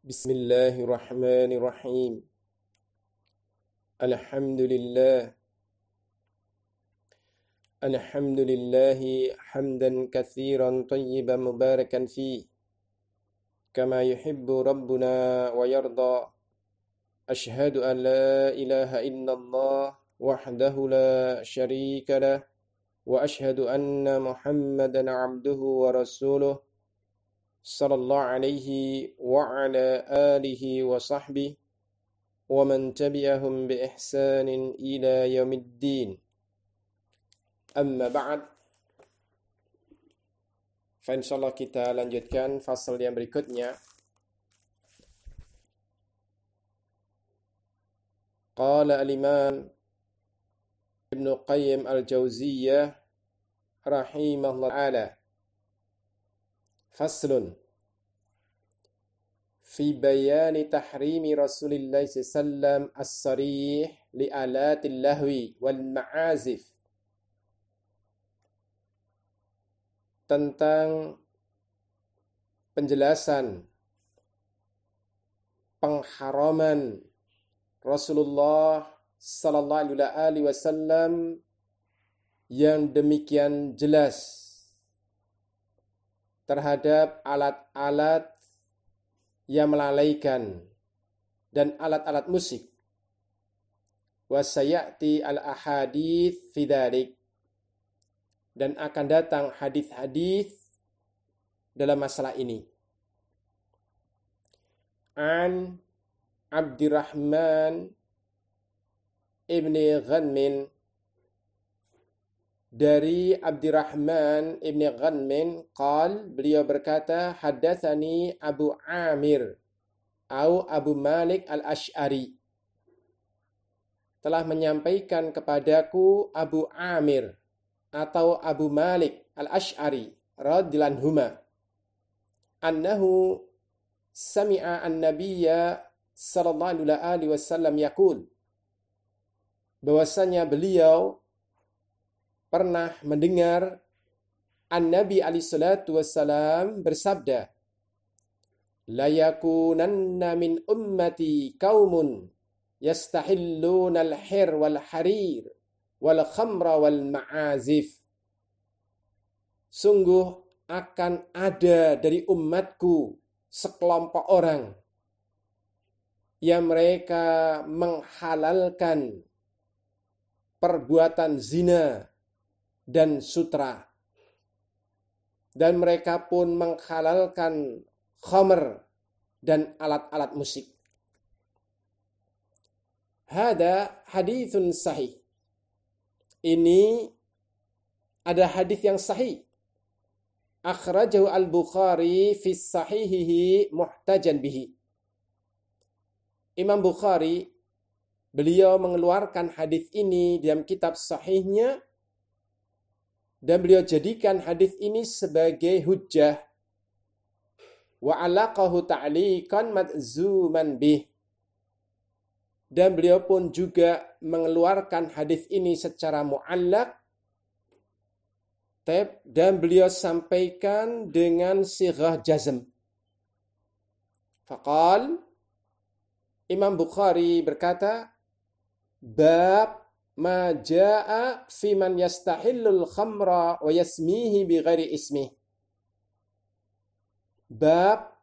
Bismillahirrahmanirrahim. Alhamdulillah. Alhamdulillahi hamdan katsiran tayyiban mubarakan fi kama yuhibbu rabbuna wa yarda. Ashhadu an la ilaha illallah wahdahu la syarika lah wa ashhadu anna Muhammadan abduhu wa rasuluh sallallahu alaihi wa ala alihi wa sahbihi wa man tabi'ahum bi ihsanin ila yaumiddin. Amma ba'd. Fa insyaallah kita lanjutkan fasal yang berikutnya. Qala al-Imam Ibnu Qayyim al-Jauziyah rahimahullah ta'ala. Faslun fi bayani tahrimi Rasulillah sallallahu as-sarih li alatil lahwi wal ma'azif, tentang penjelasan pengharaman Rasulullah sallallahu alaihi wasallam yang demikian jelas terhadap alat-alat yang melalaikan dan alat-alat musik. Wa sayati al-ahadits fi dzalik, dan akan datang hadis-hadis dalam masalah ini. An Abdurrahman ibni Ghanmin, dari Abdurrahman ibn Ghanmin qal, beliau berkata, haddatsani Abu Amir atau Abu Malik al-Asy'ari, telah menyampaikan kepadaku Abu Amir atau Abu Malik al-Asy'ari radhiyallahu anhuma, annahu sami'a an-nabiyya sallallahu alaihi wasallam yaqul, bahwasanya beliau pernah mendengar An-Nabi alaihi salatu wassalam bersabda, la yakunanna min ummati qaumun yastahilluna al-hir wal harir wal khamra wal ma'azif. Sungguh akan ada dari umatku sekelompok orang yang mereka menghalalkan perbuatan zina dan sutra, dan mereka pun menghalalkan khamr dan alat-alat musik. Hada hadithun sahih. Ini ada hadis yang sahih. Akhrajahu al-Bukhari fi sahihihi muhtajan bihi. Imam Bukhari, beliau mengeluarkan hadis ini dalam kitab sahihnya, dan beliau jadikan hadis ini sebagai hujjah. Wa alaqahu ta'liqan madzuman bih. Dan beliau pun juga mengeluarkan hadis ini secara mu'allaq, dan beliau sampaikan dengan sighah jazm. Faqal, Imam Bukhari berkata, bab ma jaa fi man yastahillul khamra wa yasmihi bi ghairi ismih. Bab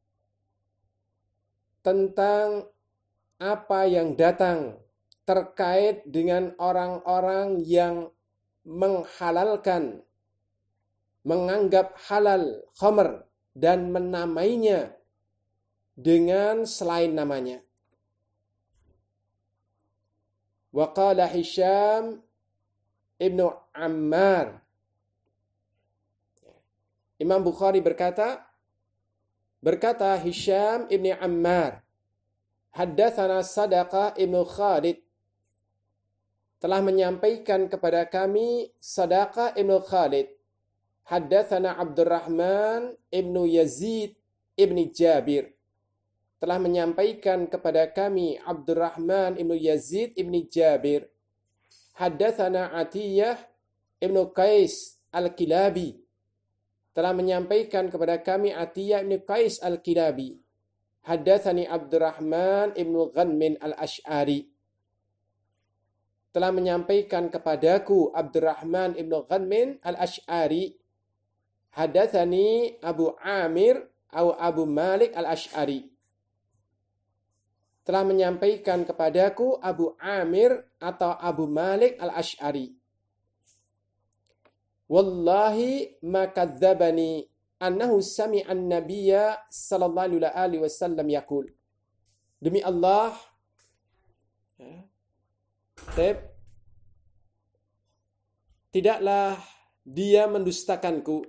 tentang apa yang datang terkait dengan orang-orang yang menghalalkan, menganggap halal khamr dan menamainya dengan selain namanya. Wa qala Hisham ibnu Ammar. Imam Bukhari berkata Hisham ibnu Ammar, haddatsana Sadaqah ibnu Khalid, telah menyampaikan kepada kami Sadaqah ibnu Khalid. Haddatsana Abdurrahman ibnu Yazid ibnu Jabir, telah menyampaikan kepada kami Abdurrahman ibnu Yazid ibnu Jabir. Haddatsana Atiyah ibnu Qais al-Kilabi, telah menyampaikan kepada kami Atiyah bin Qais al-Kilabi. Haddatsani Abdurrahman ibnu Ghanmin al-Asy'ari. Telah menyampaikan kepadaku Abdurrahman ibnu Ghanmin al-Asy'ari. Haddatsani Abu Amir atau Abu Malik al-Asy'ari. Telah menyampaikan kepadaku Abu Amir atau Abu Malik al-Asy'ari. Wallahi ma kadzdzabani annahu sami'an nabiyya sallallahu alaihi wasallam yaqul. Demi Allah, tidaklah dia mendustakanku.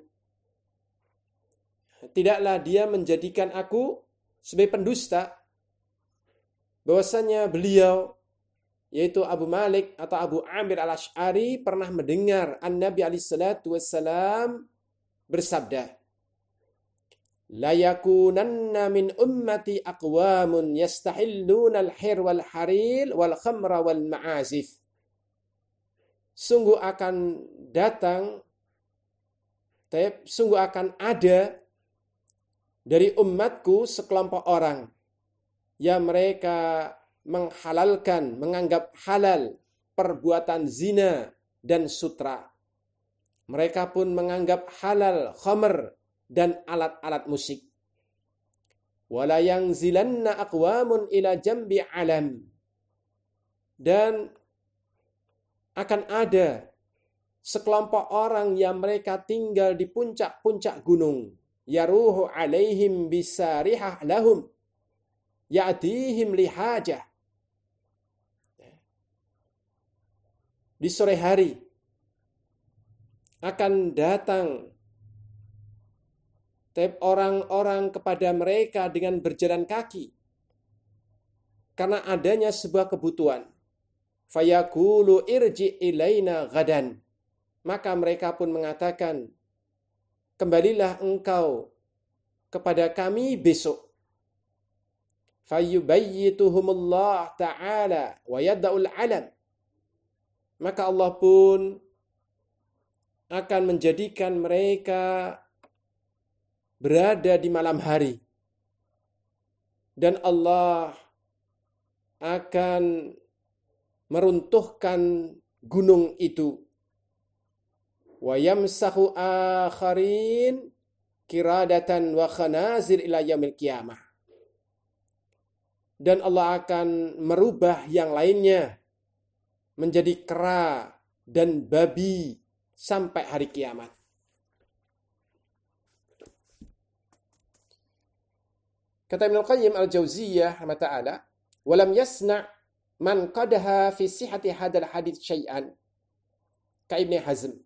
Tidaklah dia menjadikan aku sebagai pendusta. Bahwasanya beliau, yaitu Abu Malik atau Abu Amir al-Asy'ari, pernah mendengar An-Nabi alaihi salatu wassalam bersabda, La yakunanna min ummati aqwamun yastahilluna al-hir wal haril wal khamra wal ma'azif. Sungguh akan datang, sungguh akan ada dari umatku sekelompok orang yang mereka menghalalkan, menganggap halal perbuatan zina dan sutra. Mereka pun menganggap halal khamr dan alat-alat musik. Wala yanzilanna aqwamun ila jambi alam. Dan akan ada sekelompok orang yang mereka tinggal di puncak-puncak gunung. Yaruhu alaihim bisarihah lahum. Ya'tihim lihajah. Di sore hari akan datang orang-orang kepada mereka dengan berjalan kaki karena adanya sebuah kebutuhan. Fayaqulu irji ilaina gadan. Maka mereka pun mengatakan, kembalilah engkau kepada kami besok. Fayubayyituhumullah ta'ala wa yada'ul alam. Maka Allah pun akan menjadikan mereka berada di malam hari. Dan Allah akan meruntuhkan gunung itu. Wa yamsahu akharin kiradatan wa khanazir ila yaumil qiyamah. Dan Allah akan merubah yang lainnya menjadi kera dan babi sampai hari kiamat. Kata Ibnu Qayyim al-Jauziyah rahimahullah ta'ala, "Walam yasna' man qadaha fi sihhati hadzal hadits syai'an." Ka Ibnu Hazm.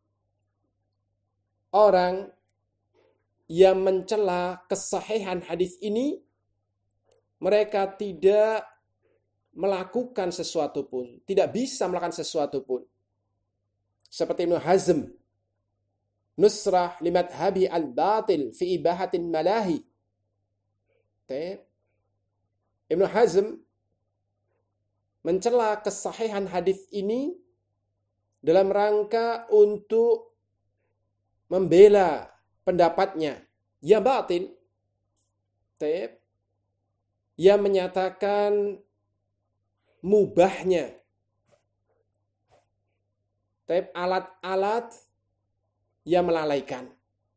Orang yang mencela kesahihan hadis ini, mereka tidak melakukan sesuatu pun, tidak bisa melakukan sesuatu pun. Seperti Ibnu Hazm, Nusrah limadhabi al-batil fi ibahatin malahi. Ibnu Hazm mencela kesahihan hadis ini dalam rangka untuk membela pendapatnya yang batil. Yang menyatakan mubahnya alat-alat yang melalaikan.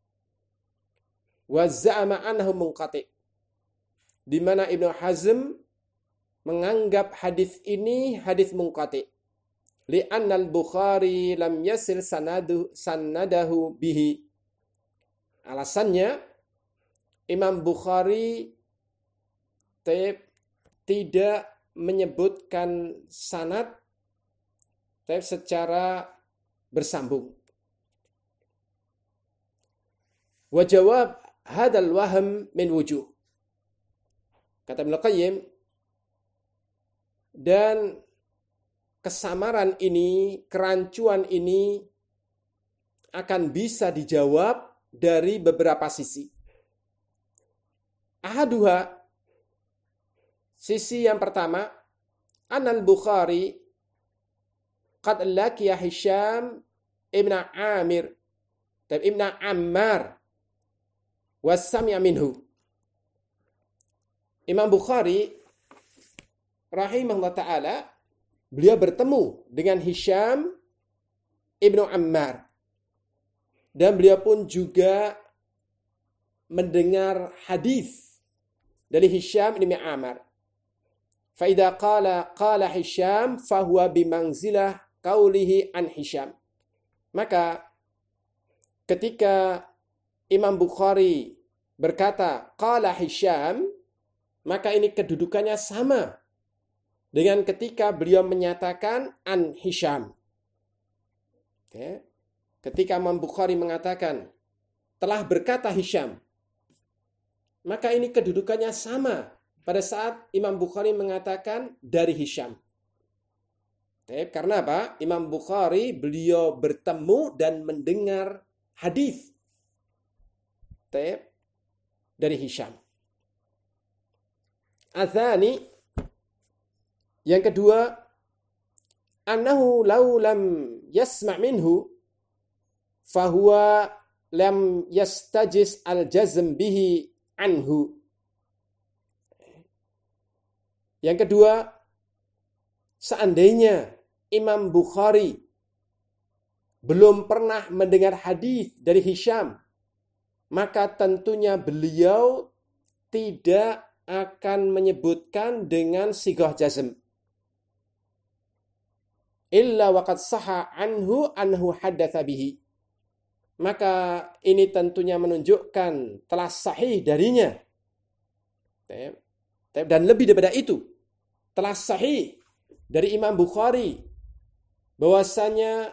Wa za'ama anhu munqati. Di mana Ibnu Hazm menganggap hadis ini hadis munqati. Li'anna al-Bukhari lam yasil sanadahu bihi. Alasannya Imam Bukhari tidak menyebutkan sanad secara bersambung. Wa jawab hadzal wahm min wujuh. Kata Ibnu Qayyim, dan kesamaran ini, kerancuan ini akan bisa dijawab dari beberapa sisi. Ahaduha, sisi yang pertama, Anal Bukhari qad laqiya Hisham ibn Amir ibn Ammar wa sami'a minhu. Imam Bukhari rahimahullah ta'ala, beliau bertemu dengan Hisham ibnu Ammar. Dan beliau pun juga mendengar hadis dari Hisham ibnu Ammar. Fa'idha qala Hisham fahuwa bimangzilah qawlihi an Hisham. Maka ketika Imam Bukhari berkata qala Hisham, maka ini kedudukannya sama dengan ketika beliau menyatakan an Hisham. Ketika Imam Bukhari mengatakan telah berkata Hisham, maka ini kedudukannya sama pada saat Imam Bukhari mengatakan dari Hisham. Karena apa? Imam Bukhari beliau bertemu dan mendengar hadis dari Hisham. Athani, yang kedua, annahu law lam yasma' minhu fahuwa lam yastajis al-jazm bihi anhu. Yang kedua, seandainya Imam Bukhari belum pernah mendengar hadis dari Hisham, maka tentunya beliau tidak akan menyebutkan dengan sigah jazm. Illa waqad sahha anhu haddatsa bihi. Maka ini tentunya menunjukkan telah sahih darinya. Dan lebih daripada itu, telah sahih dari Imam Bukhari bahwasanya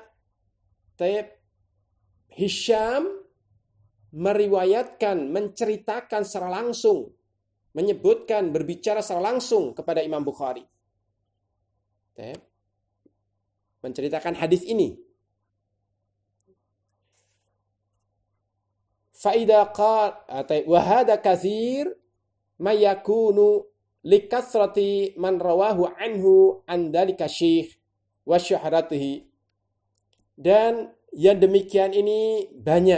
Hisham meriwayatkan, menceritakan secara langsung, menyebutkan, berbicara secara langsung kepada Imam Bukhari. Menceritakan hadis ini. Fa'idha qala wa hadha katsir ma yakunu likathrati man rawahu anhu an dzalika syekh wa syuhratihi. Dan yang demikian ini banyak.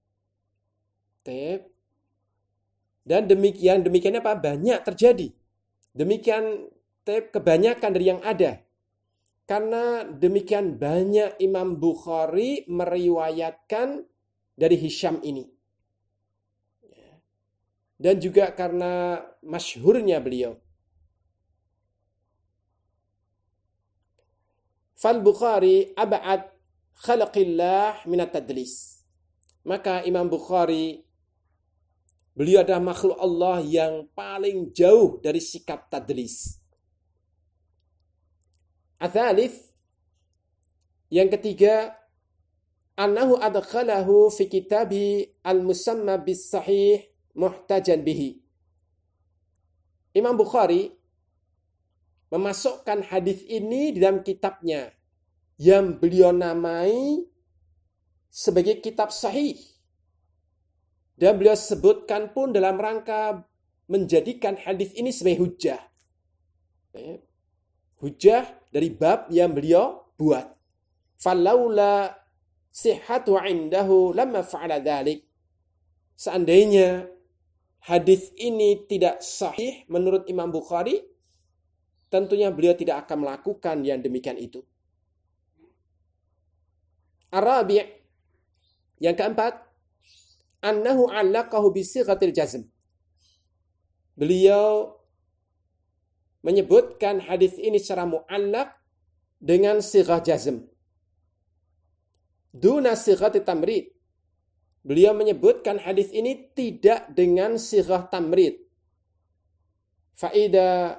Dan demikiannya apa? Banyak terjadi. Demikian kebanyakan dari yang ada. Karena demikian banyak Imam Bukhari meriwayatkan dari Hisham ini. Dan juga karena masyhurnya beliau. Fal Bukhari ab'ad khalqillah minat tadlis. Maka Imam Bukhari, beliau adalah makhluk Allah yang paling jauh dari sikap tadlis. Atsalits, yang ketiga, annahu adkhalahu fi kitabi al-musamma bis sahih muhtajan bihi. Imam Bukhari memasukkan hadis ini di dalam kitabnya yang beliau namai sebagai kitab sahih. Dan beliau sebutkan pun dalam rangka menjadikan hadis ini sebagai hujjah. Hujjah dari bab yang beliau buat. Falaula sihhatu indahu lamma fa'ala dzalik. Seandainya hadis ini tidak sahih menurut Imam Bukhari, tentunya beliau tidak akan melakukan yang demikian itu. Arabi', yang keempat, annahu 'allaqahu bi sighatil jazm. Beliau menyebutkan hadis ini secara mu'allaq dengan sighah jazm. Duna sighati tamrid. Beliau menyebutkan hadis ini tidak dengan sighah tamrid. Faida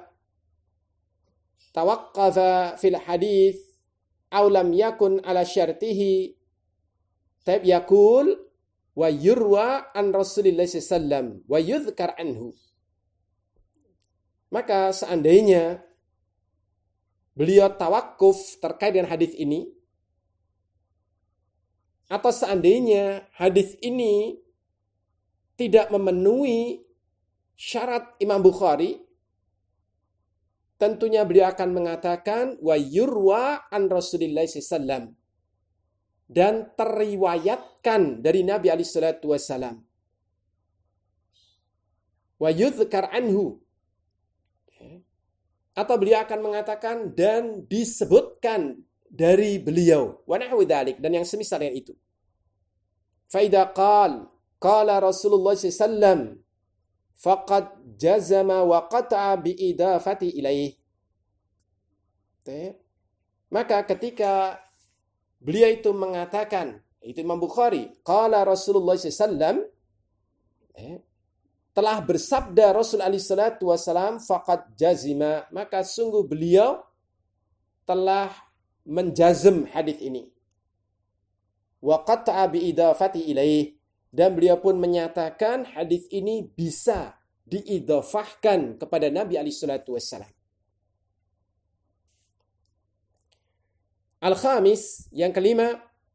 tawaqqafa fil hadis aw lam yakun ala syartihi taib yaqul wa yurwa an Rasulillah sallallahu alaihi wasallam wa yudhkar anhu. Maka seandainya beliau tawakuf terkait dengan hadis ini, atau seandainya hadis ini tidak memenuhi syarat Imam Bukhari, tentunya beliau akan mengatakan wa yurwa an Rasulillah sallallahu alaihi wasallam, dan teriwayatkan dari Nabi alaihi salatu wasallam. Wa yudhkar anhu, Atau beliau akan mengatakan dan disebutkan dari beliau. Wa nahwu dzalik, dan yang semisal dengan itu. Fa idza qala Rasulullah sallallahu alaihi wasallam faqad jazama wa qata'a bi idafati ilaih. Maka ketika beliau itu mengatakan, itu Imam Bukhari, qala Rasulullah sallallahu alaihi wasallam, telah bersabda Rasul alaihi salatu wasallam, faqad jazima, maka sungguh beliau telah menjazm hadis ini. Wa qata'a bi idafati ilaih, dan beliau pun menyatakan hadis ini bisa diidhafahkan kepada Nabi alaihi salatu wasallam. Al-khamis, yang kelima,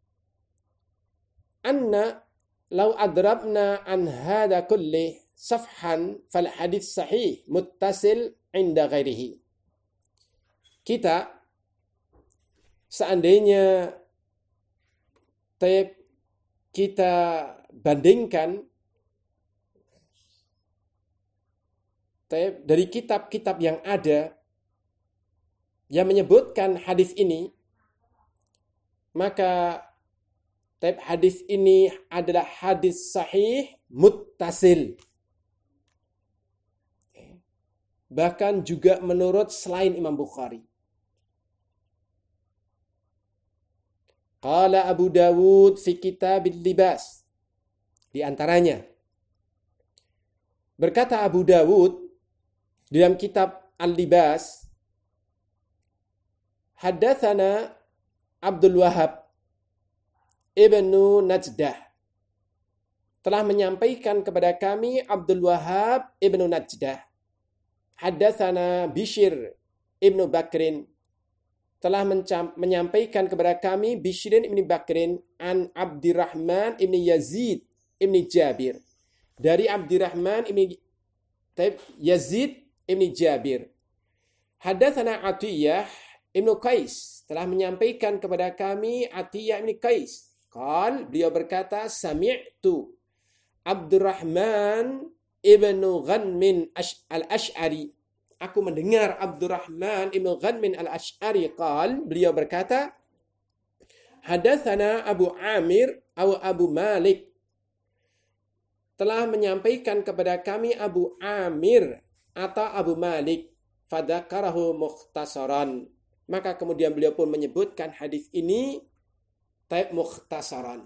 anna law adrabna an hadha kulli safhan fal hadits sahih muttasil inda ghairihi. Kita seandainya kita bandingkan dari kitab-kitab yang ada yang menyebutkan hadis ini, maka hadis ini adalah hadis sahih muttasil. Bahkan juga menurut selain Imam Bukhari. Qala Abu Dawud fi Kitabil Libas. Di antaranya, berkata Abu Dawud dalam kitab Al-Libas, haddatsana Abdul Wahhab Ibnu Najdah, telah menyampaikan kepada kami Abdul Wahhab Ibnu Najdah. Haddatsana Bishr Ibnu Bakrin, telah menyampaikan kepada kami Bishrin Ibnu Bakrin an Abdurrahman Ibnu Yazid Ibnu Jabir, dari Abdurrahman Ibnu Yazid Ibnu Jabir. Haddatsana Atiyah Ibnu Qais, telah menyampaikan kepada kami Atiyah Ibnu Qais. Beliau berkata, sami'tu Abdurrahman Ibnu Ghanmin al-Ash'ari. Aku mendengar Abdurrahman Ibnu Ghanmin al-Ash'ari. Beliau berkata, hadatsana Abu Amir atau Abu Malik, telah menyampaikan kepada kami Abu Amir atau Abu Malik. Fadzakarahu mukhtasaran. Maka kemudian beliau pun menyebutkan hadis ini mukhtasaran.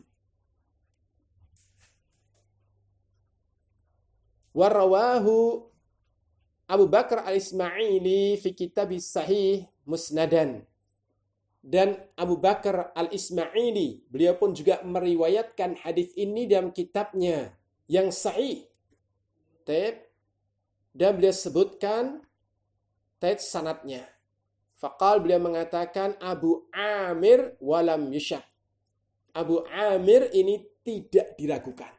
Warawahu Abu Bakar al-Ismaili fi kitabis sahih musnadan. Dan Abu Bakar al-Ismaili, beliau pun juga meriwayatkan hadis ini dalam kitabnya yang sahih. Dan beliau sebutkan sanadnya. Faqal, beliau mengatakan Abu Amir walam yushak. Abu Amir ini tidak diragukan.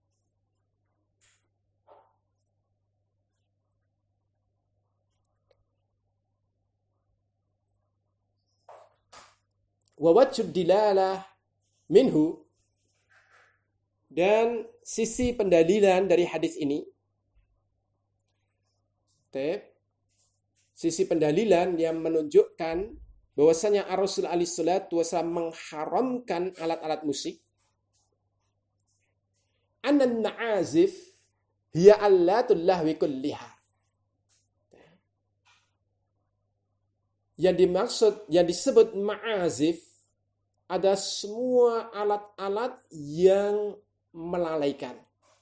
Wa wajhud dilalah minhu, dan sisi pendalilan dari hadis ini, sisi pendalilan yang menunjukkan bahwasanya Rasul alaihi salatu wasallam mengharamkan alat-alat musik. Anan na'azif hiya allatul lahwi kulliha. Yang dimaksud, yang disebut ma'azif, ada semua alat-alat yang melalaikan.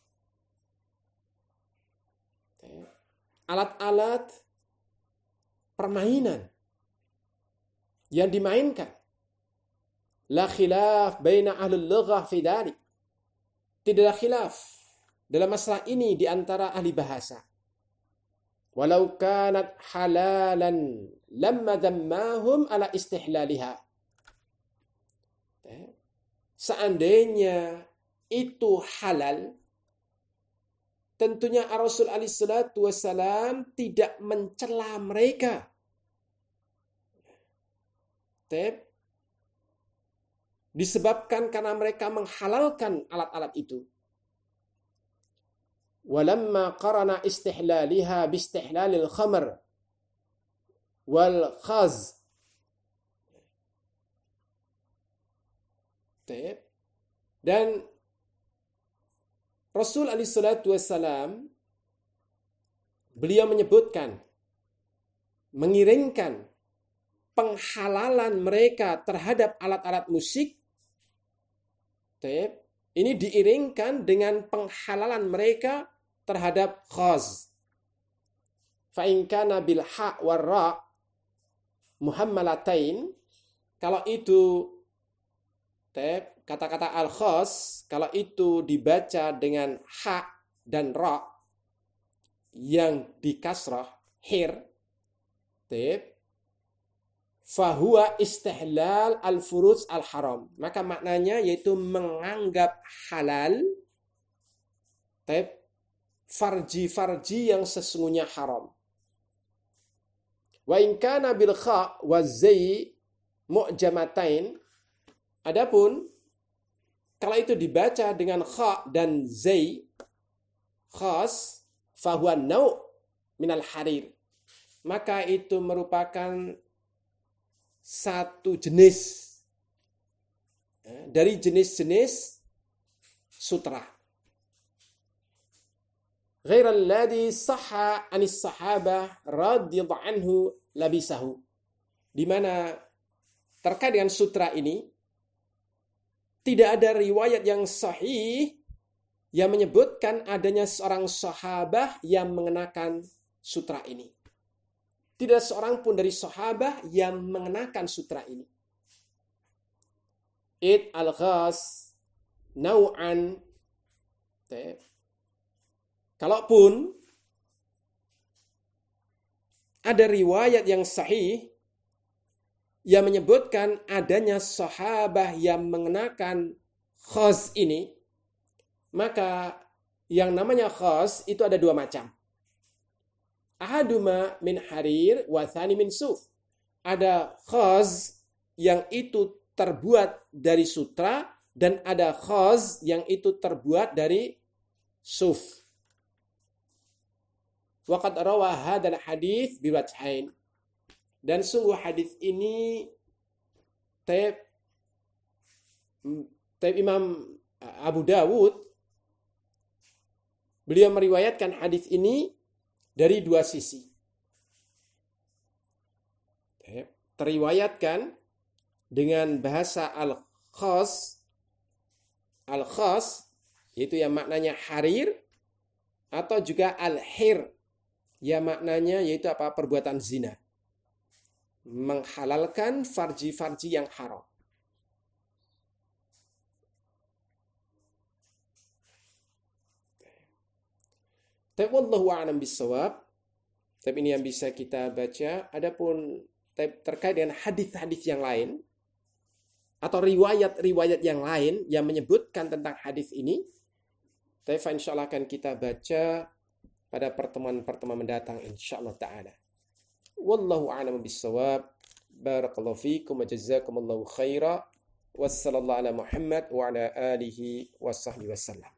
Alat-alat permainan yang dimainkan. La khilaf baina ahlul lughah fi dzalik. Tidaklah khilaf dalam masalah ini di antara ahli bahasa. Walau kanat halalan lamma dhammahum ala istihlaliha. Seandainya itu halal, tentunya Rasul alaihi salatu wasallam tidak mencela mereka. Disebabkan karena mereka menghalalkan alat-alat itu. Walamma qarana istihlaliha bistihlalil khamr. wal khaz. Dan Rasul alaihi salatu wassalam beliau menyebutkan, mengiringkan penghalalan mereka terhadap alat-alat musik. Ini diiringkan dengan penghalalan mereka terhadap khaz. Fa in kana bil ha war ra muhammalatain, kalau itu kata-kata al-khaz, kalau itu dibaca dengan ha dan ra yang dikasrah, hir, fahuwa istihlal al-furuj al-haram. Maka maknanya yaitu menganggap halal farji-farji yang sesungguhnya haram. Wa in kana bil kha wa zai mu'jamatain, adapun kalau itu dibaca dengan kha dan zai, khas, fahuwa nau' minal harir, maka itu merupakan satu jenis dari jenis-jenis sutra. Ghairal ladzi sahha anis sahabah radhiyallahu anhu labisahu. Di mana terkait dengan sutra ini tidak ada riwayat yang sahih yang menyebutkan adanya seorang sahabah yang mengenakan sutra ini. Tidak seorang pun dari sahabah yang mengenakan sutra ini. Id al-ghas nau'an. Kalaupun ada riwayat yang sahih yang menyebutkan adanya sahabah yang mengenakan khaz ini, maka yang namanya khaz itu ada dua macam. Ahaduma min harir wa thani min suf. Ada khaz yang itu terbuat dari sutra dan ada khaz yang itu terbuat dari suf. Wa qad rawa hadzal hadits bi wajhain. Dan sungguh hadis ini Imam Abu Dawud beliau meriwayatkan hadis ini dari dua sisi. Teriwayatkan dengan bahasa al-khas, yaitu yang maknanya harir, atau juga al-hir, yang maknanya yaitu apa? Perbuatan zina. Menghalalkan farji-farji yang haram. Wallahu a'lam bissawab. Tapi ini yang bisa kita baca. Adapun terkait dengan hadis-hadis yang lain atau riwayat-riwayat yang lain yang menyebutkan tentang hadis ini, insyaallah akan kita baca pada pertemuan-pertemuan mendatang insyaallah taala. Wallahu a'lam bissawab. Barakallahu fiikum wa jazakumullahu khaira. Wassallallahu ala Muhammad wa ala alihi wa sahbihi wasallam.